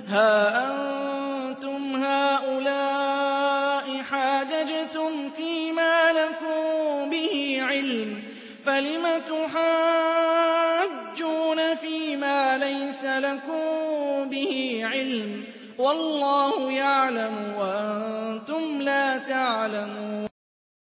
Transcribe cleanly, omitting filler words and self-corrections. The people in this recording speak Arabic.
هَا أَنتُمْ هَٰؤُلَاءِ حَاجَجْتُمْ فِيمَا لَكُم بِهِ عِلْمٌ فَلِمَ تُحَاجُّونَ فِيمَا لَيْسَ لَكُم بِهِ عِلْمٌ ۚ وَاللَّهُ يَعْلَمُ وَأَنتُمْ لَا تَعْلَمُونَ